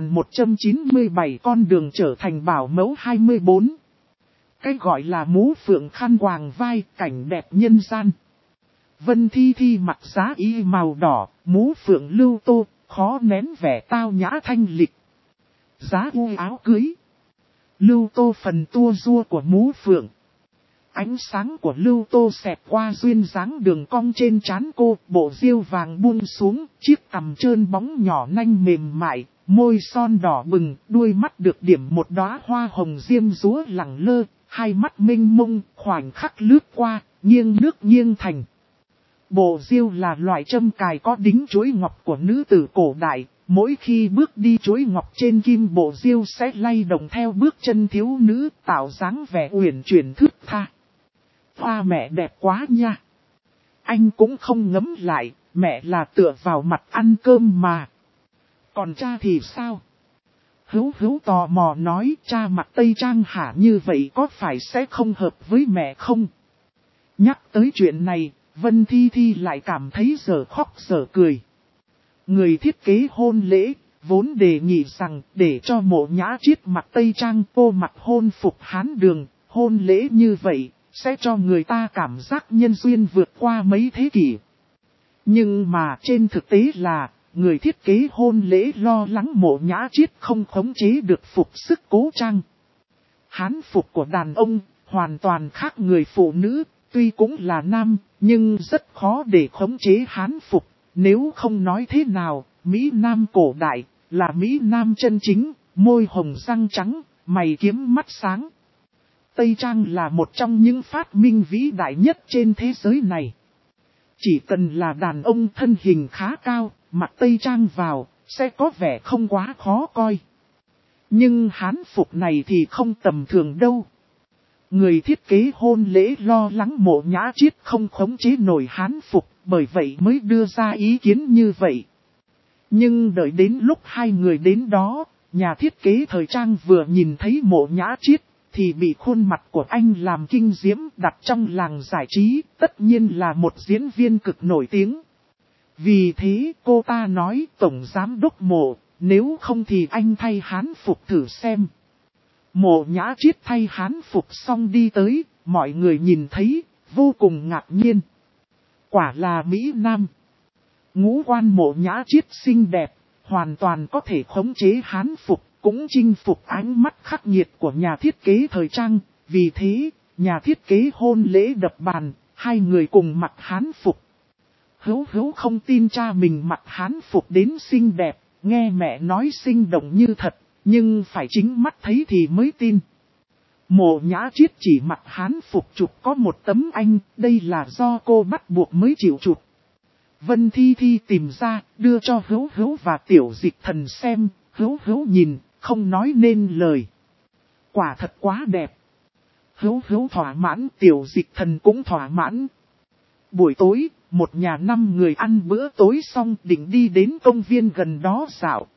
3197 con đường trở thành bảo mẫu 24. Cái gọi là mũ phượng khăn quàng vai, cảnh đẹp nhân gian. Vân Thi Thi mặc giá y màu đỏ, mũ phượng lưu tô, khó nén vẻ tao nhã thanh lịch. Giá u áo cưới. Lưu tô phần tua rua của mũ phượng. Ánh sáng của lưu tô xẹt qua duyên dáng đường cong trên trán cô, bộ diêu vàng buông xuống, chiếc cằm trơn bóng nhỏ nanh mềm mại, môi son đỏ bừng, đuôi mắt được điểm một đóa hoa hồng diêm dúa lẳng lơ, hai mắt mênh mông, khoảnh khắc lướt qua, nghiêng nước nghiêng thành. Bộ diêu là loại châm cài có đính chuỗi ngọc của nữ tử cổ đại, mỗi khi bước đi chuỗi ngọc trên kim bộ diêu sẽ lay động theo bước chân thiếu nữ, tạo dáng vẻ uyển chuyển thướt tha. Hoa mẹ đẹp quá nha. Anh cũng không ngấm lại, mẹ là tựa vào mặt ăn cơm mà. Còn cha thì sao? Hữu tò mò nói cha mặc tây trang hả như vậy có phải sẽ không hợp với mẹ không? Nhắc tới chuyện này, Vân Thi Thi lại cảm thấy dở khóc dở cười. Người thiết kế hôn lễ, vốn đề nghị rằng để cho Mộ Nhã Chiết mặc tây trang cô mặc hôn phục Hán Đường, hôn lễ như vậy sẽ cho người ta cảm giác nhân duyên vượt qua mấy thế kỷ. Nhưng mà trên thực tế là, người thiết kế hôn lễ lo lắng Mộ Nhã Chiết không khống chế được phục sức cố trang. Hán phục của đàn ông, hoàn toàn khác người phụ nữ, tuy cũng là nam, nhưng rất khó để khống chế hán phục. Nếu không nói thế nào, Mỹ Nam cổ đại, là Mỹ Nam chân chính, môi hồng răng trắng, mày kiếm mắt sáng. Tây trang là một trong những phát minh vĩ đại nhất trên thế giới này. Chỉ cần là đàn ông thân hình khá cao, mặc tây trang vào, sẽ có vẻ không quá khó coi. Nhưng hán phục này thì không tầm thường đâu. Người thiết kế hôn lễ lo lắng Mộ Nhã Chiết không khống chế nổi hán phục, bởi vậy mới đưa ra ý kiến như vậy. Nhưng đợi đến lúc hai người đến đó, nhà thiết kế thời trang vừa nhìn thấy Mộ Nhã Chiết, thì bị khuôn mặt của anh làm kinh diễm đặt trong làng giải trí, tất nhiên là một diễn viên cực nổi tiếng. Vì thế cô ta nói Tổng Giám Đốc Mộ, nếu không thì anh thay hán phục thử xem. Mộ Nhã Chiết thay hán phục xong đi tới, mọi người nhìn thấy, vô cùng ngạc nhiên. Quả là Mỹ Nam. Ngũ quan Mộ Nhã Chiết xinh đẹp, hoàn toàn có thể khống chế hán phục, cũng chinh phục ánh mắt khắc nghiệt của nhà thiết kế thời trang. Vì thế, nhà thiết kế hôn lễ đập bàn, hai người cùng mặc hán phục. Hữu không tin cha mình mặc hán phục đến xinh đẹp, nghe mẹ nói sinh động như thật, nhưng phải chính mắt thấy thì mới tin. Mộ Nhã Chiết chỉ mặc hán phục chụp có một tấm ảnh, đây là do cô bắt buộc mới chịu chụp. Vân Thi Thi tìm ra, đưa cho Hữu và Tiểu Dịch Thần xem, Hữu nhìn, không nói nên lời. Quả thật quá đẹp. Hữu thỏa mãn, Tiểu Dịch Thần cũng thỏa mãn. Buổi tối, một nhà 5 người ăn bữa tối xong định đi đến công viên gần đó dạo.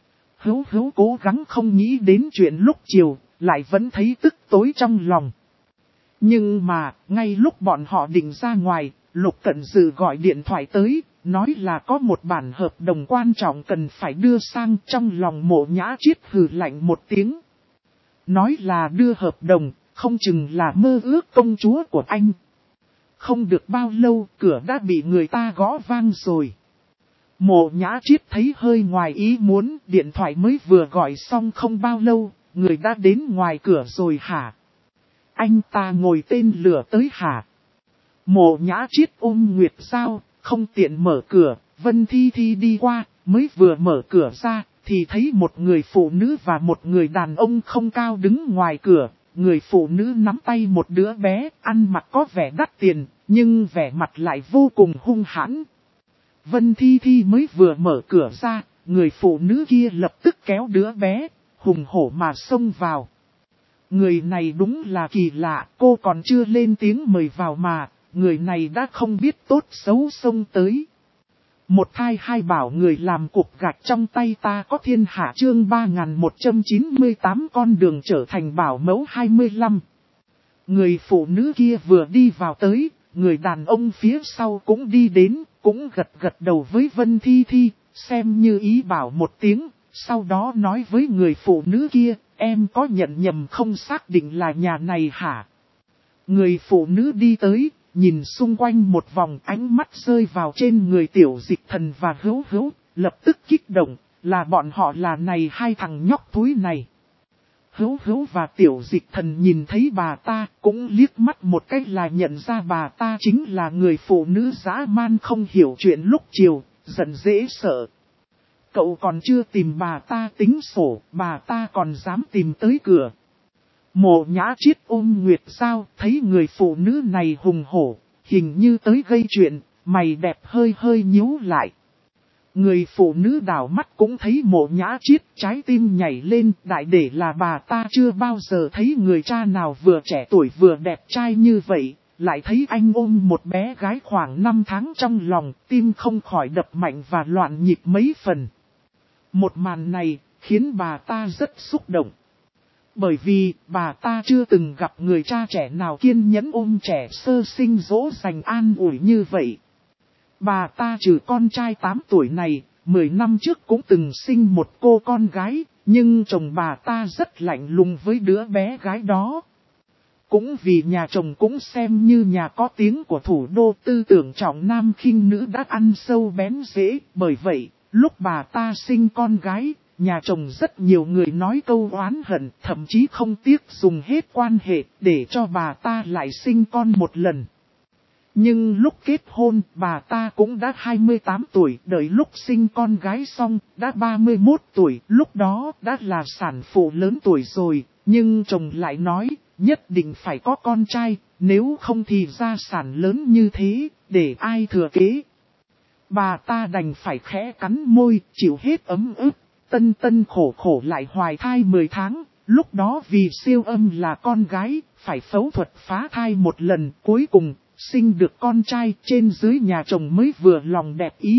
Hữu cố gắng không nghĩ đến chuyện lúc chiều, lại vẫn thấy tức tối trong lòng. Nhưng mà, ngay lúc bọn họ định ra ngoài, Lục Cẩn Dừ gọi điện thoại tới, nói là có một bản hợp đồng quan trọng cần phải đưa sang. Trong lòng Mộ Nhã Chiết hừ lạnh một tiếng. Nói là đưa hợp đồng, không chừng là mơ ước công chúa của anh. Không được bao lâu, cửa đã bị người ta gõ vang rồi. Mộ Nhã Chiết thấy hơi ngoài ý muốn, điện thoại mới vừa gọi xong không bao lâu, người đã đến ngoài cửa rồi hả? anh ta ngồi tên lửa tới hả? Mộ Nhã Triết ôm Nguyệt Giao, không tiện mở cửa, Vân Thi Thi đi qua, mới vừa mở cửa ra, thì thấy một người phụ nữ và một người đàn ông không cao đứng ngoài cửa. Người phụ nữ nắm tay một đứa bé, ăn mặc có vẻ đắt tiền, nhưng vẻ mặt lại vô cùng hung hãn. Vân Thi Thi mới vừa mở cửa ra, người phụ nữ kia lập tức kéo đứa bé, hùng hổ mà xông vào. Người này đúng là kỳ lạ, cô còn chưa lên tiếng mời vào mà, người này đã không biết tốt xấu xông tới. Một thai hai bảo người làm cục gạch trong tay ta có thiên hạ chương 3198 con đường trở thành bảo mẫu 25. Người phụ nữ kia vừa đi vào tới, người đàn ông phía sau cũng đi đến, cũng gật gật đầu với Vân Thi Thi, xem như ý bảo một tiếng, sau đó nói với người phụ nữ kia, em có nhận nhầm không xác định là nhà này hả? Người phụ nữ đi tới, nhìn xung quanh một vòng, ánh mắt rơi vào trên người Tiểu Dịch Thần và Hữu Hữu, lập tức kích động, là bọn họ là này hai thằng nhóc thúi này. Hữu Hữu và Tiểu Dịch Thần nhìn thấy bà ta, cũng liếc mắt một cách là nhận ra bà ta chính là người phụ nữ dã man không hiểu chuyện lúc chiều, giận dễ sợ. Cậu còn chưa tìm bà ta tính sổ, bà ta còn dám tìm tới cửa. Mộ Nhã Triết ôm Nguyệt Giao, thấy người phụ nữ này hùng hổ, hình như tới gây chuyện, mày đẹp hơi hơi nhíu lại. Người phụ nữ đảo mắt cũng thấy Mộ Nhã Triết, trái tim nhảy lên, đại để là bà ta chưa bao giờ thấy người cha nào vừa trẻ tuổi vừa đẹp trai như vậy, lại thấy anh ôm một bé gái khoảng 5 tháng trong lòng, tim không khỏi đập mạnh và loạn nhịp mấy phần. Một màn này, khiến bà ta rất xúc động. Bởi vì, bà ta chưa từng gặp người cha trẻ nào kiên nhẫn ôm trẻ sơ sinh dỗ dành an ủi như vậy. Bà ta trừ con trai 8 tuổi này, 10 năm trước cũng từng sinh một cô con gái, nhưng chồng bà ta rất lạnh lùng với đứa bé gái đó. Cũng vì nhà chồng cũng xem như nhà có tiếng của thủ đô, tư tưởng trọng nam khinh nữ đã ăn sâu bén rễ, bởi vậy, lúc bà ta sinh con gái, nhà chồng rất nhiều người nói câu oán hận, thậm chí không tiếc dùng hết quan hệ để cho bà ta lại sinh con một lần. Nhưng lúc kết hôn, bà ta cũng đã 28 tuổi, đợi lúc sinh con gái xong, đã 31 tuổi, lúc đó đã là sản phụ lớn tuổi rồi, nhưng chồng lại nói, nhất định phải có con trai, nếu không thì gia sản lớn như thế, để ai thừa kế. Bà ta đành phải khẽ cắn môi, chịu hết ấm ức, tân tân khổ khổ lại hoài thai 10 tháng, lúc đó vì siêu âm là con gái, phải phẫu thuật phá thai một lần, cuối cùng, sinh được con trai, trên dưới nhà chồng mới vừa lòng đẹp ý.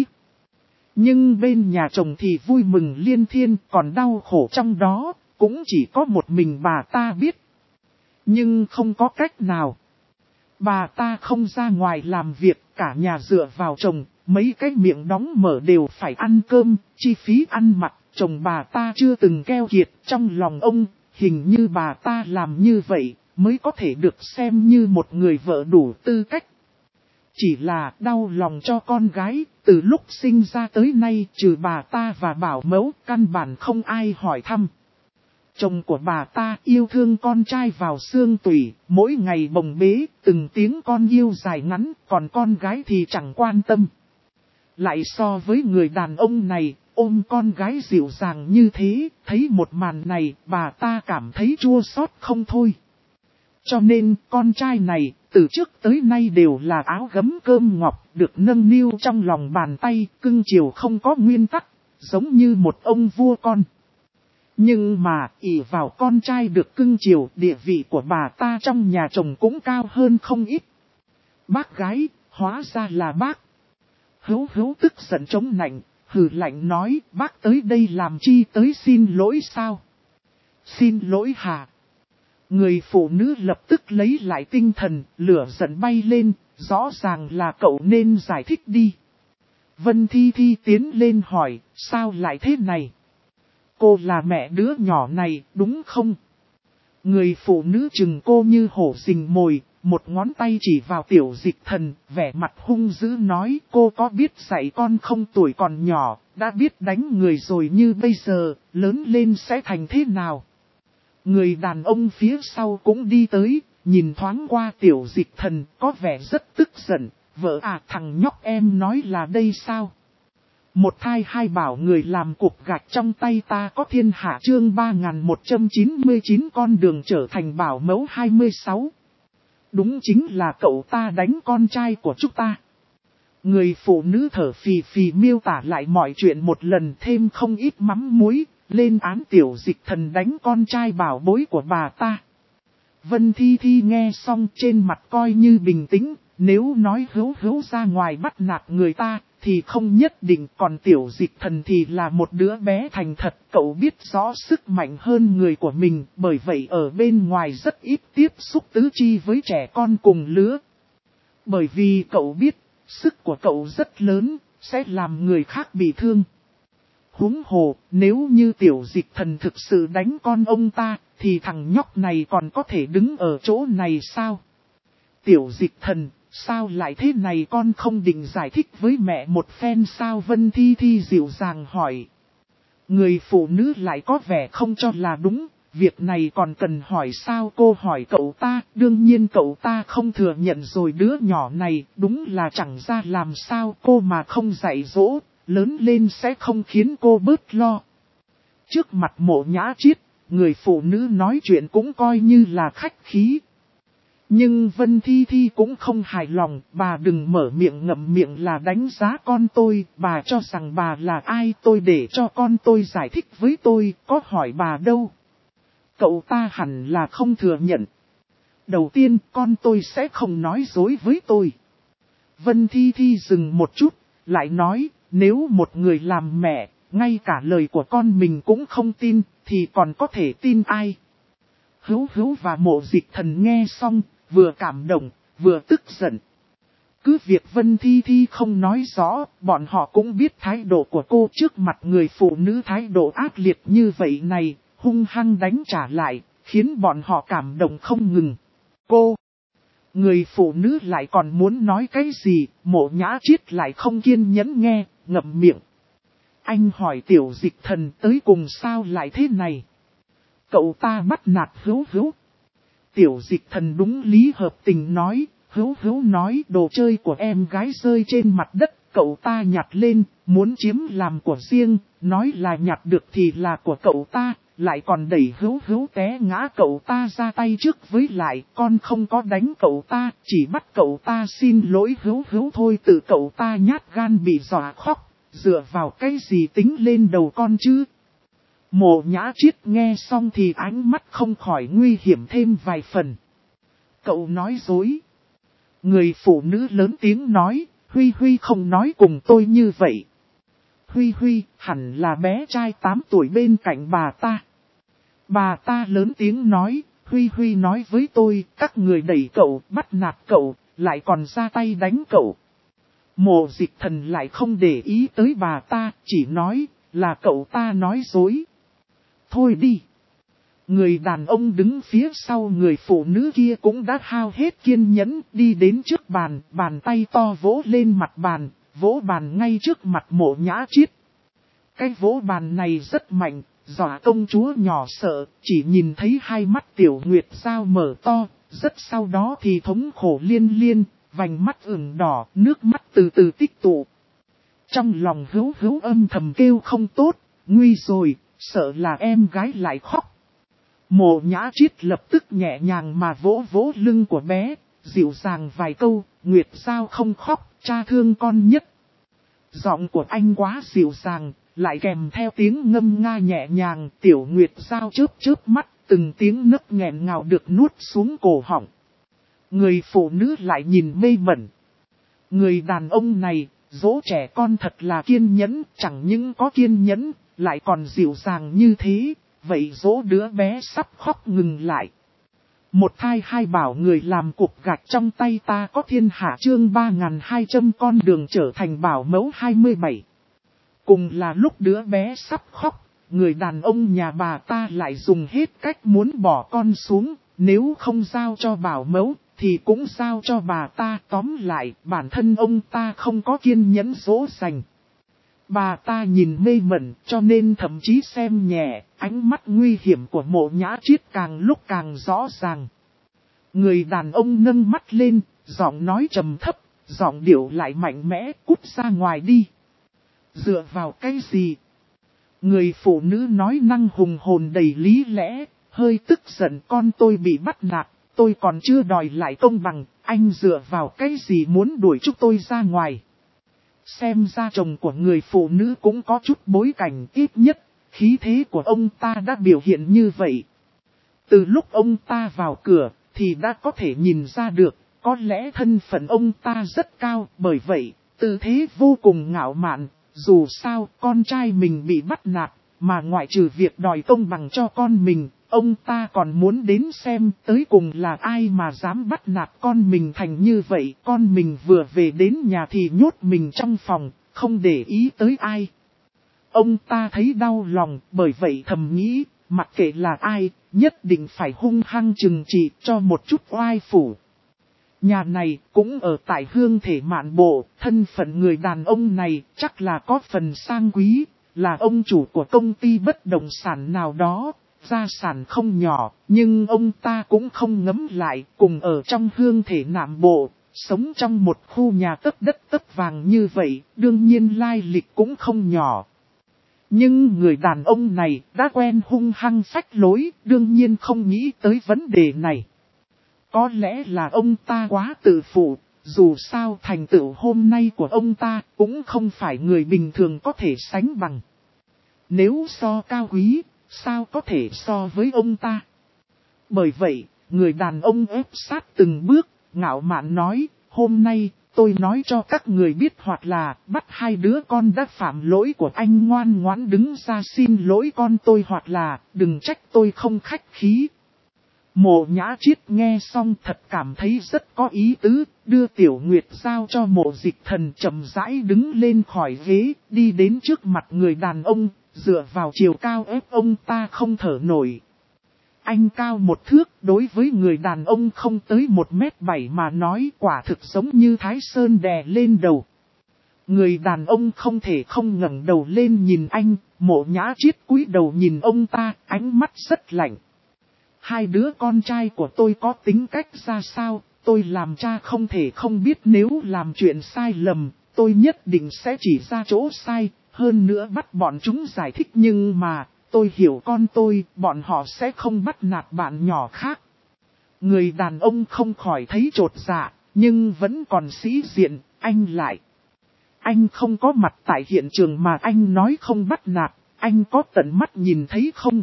Nhưng bên nhà chồng thì vui mừng liên thiên, còn đau khổ trong đó, cũng chỉ có một mình bà ta biết. Nhưng không có cách nào. Bà ta không ra ngoài làm việc, cả nhà dựa vào chồng, mấy cái miệng đóng mở đều phải ăn cơm, chi phí ăn mặc, chồng bà ta chưa từng keo kiệt, trong lòng ông, hình như bà ta làm như vậy, mới có thể được xem như một người vợ đủ tư cách. Chỉ là đau lòng cho con gái, từ lúc sinh ra tới nay trừ bà ta và bảo mẫu, căn bản không ai hỏi thăm. Chồng của bà ta yêu thương con trai vào xương tủy, mỗi ngày bồng bế, từng tiếng con yêu dài ngắn, còn con gái thì chẳng quan tâm. Lại so với người đàn ông này, ôm con gái dịu dàng như thế, thấy một màn này, bà ta cảm thấy chua xót không thôi. Cho nên, con trai này, từ trước tới nay đều là áo gấm cơm ngọc, được nâng niu trong lòng bàn tay, cưng chiều không có nguyên tắc, giống như một ông vua con. Nhưng mà, ỷ vào con trai được cưng chiều, địa vị của bà ta trong nhà chồng cũng cao hơn không ít. Bác gái, hóa ra là bác. Hữu Hữu tức giận chống nạnh, hừ lạnh nói, bác tới đây làm chi, tới xin lỗi sao? Xin lỗi hả? Người phụ nữ lập tức lấy lại tinh thần, lửa giận bay lên, rõ ràng là cậu nên giải thích đi. Vân Thi Thi tiến lên hỏi, sao lại thế này? Cô là mẹ đứa nhỏ này, đúng không? Người phụ nữ chừng cô như hổ rình mồi, một ngón tay chỉ vào Tiểu Dịch Thần, vẻ mặt hung dữ nói, cô có biết dạy con không, tuổi còn nhỏ, đã biết đánh người rồi, như bây giờ, lớn lên sẽ thành thế nào? Người đàn ông phía sau cũng đi tới, nhìn thoáng qua Tiểu Dịch Thần có vẻ rất tức giận, vợ à thằng nhóc em nói là đây sao? Một thai hai bảo người làm cục gạch trong tay ta có thiên hạ chương 3199 con đường trở thành bảo mẫu 26. Đúng chính là cậu ta đánh con trai của chúng ta. Người phụ nữ thở phì phì miêu tả lại mọi chuyện một lần thêm không ít mắm muối, lên án Tiểu Dịch Thần đánh con trai bảo bối của bà ta. Vân Thi Thi nghe xong trên mặt coi như bình tĩnh, nếu nói hữu ra ngoài bắt nạt người ta, thì không nhất định, còn Tiểu Dịch Thần thì là một đứa bé thành thật, cậu biết rõ sức mạnh hơn người của mình, bởi vậy ở bên ngoài rất ít tiếp xúc tứ chi với trẻ con cùng lứa. Bởi vì cậu biết, sức của cậu rất lớn, sẽ làm người khác bị thương. Huống hồ, nếu như Tiểu Dịch Thần thực sự đánh con ông ta, thì thằng nhóc này còn có thể đứng ở chỗ này sao? Tiểu Dịch Thần, sao lại thế này, con không định giải thích với mẹ một phen sao? Vân Thi Thi dịu dàng hỏi. Người phụ nữ lại có vẻ không cho là đúng, việc này còn cần hỏi sao? Cô hỏi cậu ta, đương nhiên cậu ta không thừa nhận rồi, đứa nhỏ này đúng là chẳng ra làm sao, cô mà không dạy dỗ, lớn lên sẽ không khiến cô bớt lo. Trước mặt Mộ Nhã Chiết, người phụ nữ nói chuyện cũng coi như là khách khí. Nhưng Vân Thi Thi cũng không hài lòng, bà đừng mở miệng ngậm miệng là đánh giá con tôi, bà cho rằng bà là ai tôi để cho con tôi giải thích với tôi, có hỏi bà đâu. Cậu ta hẳn là không thừa nhận. Đầu tiên con tôi sẽ không nói dối với tôi. Vân Thi Thi dừng một chút, lại nói, nếu một người làm mẹ, ngay cả lời của con mình cũng không tin, thì còn có thể tin ai? Hữu và Mộ Dịch Thần nghe xong, vừa cảm động, vừa tức giận. Cứ việc Vân Thi Thi không nói rõ, bọn họ cũng biết thái độ của cô trước mặt người phụ nữ thái độ ác liệt như vậy này, hung hăng đánh trả lại, khiến bọn họ cảm động không ngừng. Cô! Người phụ nữ lại còn muốn nói cái gì, Mộ Nhã Chiết lại không kiên nhẫn nghe, ngậm miệng. Anh hỏi Tiểu Dịch Thần tới cùng sao lại thế này? Cậu ta bắt nạt Hữu. Tiểu Dịch Thần đúng lý hợp tình nói, Hữu nói đồ chơi của em gái rơi trên mặt đất, cậu ta nhặt lên, muốn chiếm làm của riêng, nói là nhặt được thì là của cậu ta, lại còn đẩy Hữu té ngã cậu ta ra tay trước, với lại con không có đánh cậu ta, chỉ bắt cậu ta xin lỗi Hữu thôi, tự cậu ta nhát gan bị dọa khóc, dựa vào cái gì tính lên đầu con chứ? Mộ Nhã Chiết nghe xong thì ánh mắt không khỏi nguy hiểm thêm vài phần. Cậu nói dối. Người phụ nữ lớn tiếng nói, Huy không nói cùng tôi như vậy. Huy hẳn là bé trai 8 tuổi bên cạnh bà ta. Bà ta lớn tiếng nói, Huy nói với tôi, các người đẩy cậu, bắt nạt cậu, lại còn ra tay đánh cậu. Mộ Dịch Thần lại không để ý tới bà ta, chỉ nói, là cậu ta nói dối. Thôi đi. Người đàn ông đứng phía sau người phụ nữ kia cũng đã hao hết kiên nhẫn, đi đến trước bàn, bàn tay to vỗ lên mặt bàn, vỗ bàn ngay trước mặt Mộ Nhã Chiết. Cái vỗ bàn này rất mạnh, dọa công chúa nhỏ sợ, chỉ nhìn thấy hai mắt Tiểu Nguyệt Giao mở to, rất sau đó thì thống khổ liên, vành mắt ửng đỏ, nước mắt từ từ tích tụ. Trong lòng Hữu âm thầm kêu không tốt, nguy rồi, sợ là em gái lại khóc. Mộ Nhã Chiết lập tức nhẹ nhàng mà vỗ lưng của bé, dịu dàng vài câu, Nguyệt Giao không khóc, cha thương con nhất. Giọng của anh quá dịu dàng, lại kèm theo tiếng ngâm nga nhẹ nhàng, Tiểu Nguyệt Giao chớp mắt, từng tiếng nấc nghẹn ngào được nuốt xuống cổ họng. Người phụ nữ lại nhìn mê mẩn. Người đàn ông này, dỗ trẻ con thật là kiên nhẫn, chẳng những có kiên nhẫn, lại còn dịu dàng như thế, vậy dỗ đứa bé sắp khóc ngừng lại. Một thai hai bảo người làm cục gạch trong tay ta có thiên hạ chương 3200 con đường trở thành bảo mẫu 27. Cùng là lúc đứa bé sắp khóc, người đàn ông nhà bà ta lại dùng hết cách muốn bỏ con xuống, nếu không giao cho bảo mẫu, thì cũng giao cho bà ta. Tóm lại, bản thân ông ta không có kiên nhẫn dỗ dành. Bà ta nhìn mê mẩn, cho nên thậm chí xem nhẹ, ánh mắt nguy hiểm của Mộ Nhã Chiết càng lúc càng rõ ràng. Người đàn ông nâng mắt lên, giọng nói trầm thấp, giọng điệu lại mạnh mẽ, cút ra ngoài đi. Dựa vào cái gì? Người phụ nữ nói năng hùng hồn đầy lý lẽ, hơi tức giận, con tôi bị bắt nạt, tôi còn chưa đòi lại công bằng, anh dựa vào cái gì muốn đuổi chúng tôi ra ngoài. Xem ra chồng của người phụ nữ cũng có chút bối cảnh, ít nhất, khí thế của ông ta đã biểu hiện như vậy. Từ lúc ông ta vào cửa, thì đã có thể nhìn ra được, có lẽ thân phận ông ta rất cao, bởi vậy, tư thế vô cùng ngạo mạn. Dù sao, con trai mình bị bắt nạt, mà ngoại trừ việc đòi công bằng cho con mình, ông ta còn muốn đến xem tới cùng là ai mà dám bắt nạt con mình thành như vậy. Con mình vừa về đến nhà thì nhốt mình trong phòng, không để ý tới ai. Ông ta thấy đau lòng, bởi vậy thầm nghĩ, mặc kệ là ai, nhất định phải hung hăng trừng trị cho một chút oai phủ. Nhà này cũng ở tại Hương Thể Mạn Bộ, thân phận người đàn ông này chắc là có phần sang quý, là ông chủ của công ty bất động sản nào đó, gia sản không nhỏ, nhưng ông ta cũng không ngấm lại, cùng ở trong Hương Thể Mạn Bộ, sống trong một khu nhà tấp đất tấp vàng như vậy, đương nhiên lai lịch cũng không nhỏ. Nhưng người đàn ông này đã quen hung hăng phách lối, đương nhiên không nghĩ tới vấn đề này. Có lẽ là ông ta quá tự phụ, dù sao thành tựu hôm nay của ông ta cũng không phải người bình thường có thể sánh bằng. Nếu so cao quý, sao có thể so với ông ta? Bởi vậy, người đàn ông ép sát từng bước, ngạo mạn nói, hôm nay tôi nói cho các người biết hoặc là bắt hai đứa con đã phạm lỗi của anh ngoan ngoãn đứng ra xin lỗi con tôi hoặc là đừng trách tôi không khách khí. Mộ Nhã Triết nghe xong thật cảm thấy rất có ý tứ, đưa Tiểu Nguyệt giao cho Mộ Dịch Thần chậm rãi đứng lên khỏi ghế, đi đến trước mặt người đàn ông, dựa vào chiều cao ép ông ta không thở nổi. Anh cao 1 thước, đối với người đàn ông không tới 1m7 mà nói quả thực giống như Thái Sơn đè lên đầu. Người đàn ông không thể không ngẩng đầu lên nhìn anh, Mộ Nhã Triết cúi đầu nhìn ông ta, ánh mắt rất lạnh. Hai đứa con trai của tôi có tính cách ra sao, tôi làm cha không thể không biết, nếu làm chuyện sai lầm, tôi nhất định sẽ chỉ ra chỗ sai, hơn nữa bắt bọn chúng giải thích, nhưng mà, tôi hiểu con tôi, bọn họ sẽ không bắt nạt bạn nhỏ khác. Người đàn ông không khỏi thấy chột dạ, nhưng vẫn còn sĩ diện, anh lại. Anh không có mặt tại hiện trường mà anh nói không bắt nạt, anh có tận mắt nhìn thấy không?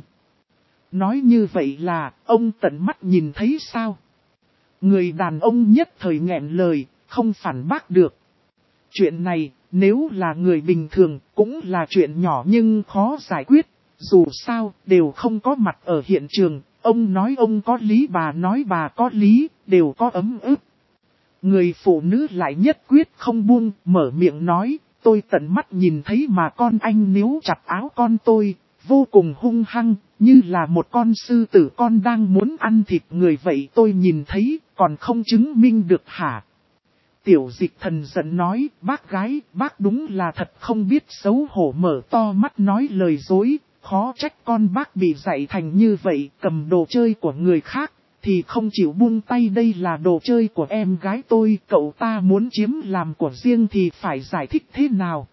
Nói như vậy là, ông tận mắt nhìn thấy sao? Người đàn ông nhất thời nghẹn lời, không phản bác được. Chuyện này, nếu là người bình thường, cũng là chuyện nhỏ nhưng khó giải quyết. Dù sao, đều không có mặt ở hiện trường, ông nói ông có lý, bà nói bà có lý, đều có ấm ức. Người phụ nữ lại nhất quyết không buông, mở miệng nói, tôi tận mắt nhìn thấy mà con anh níu chặt áo con tôi, vô cùng hung hăng, như là một con sư tử con đang muốn ăn thịt người vậy, tôi nhìn thấy, còn không chứng minh được hả? Tiểu Dịch Thần giận nói, bác gái, bác đúng là thật không biết xấu hổ, mở to mắt nói lời dối, khó trách con bác bị dạy thành như vậy, cầm đồ chơi của người khác, thì không chịu buông tay, đây là đồ chơi của em gái tôi, cậu ta muốn chiếm làm của riêng thì phải giải thích thế nào?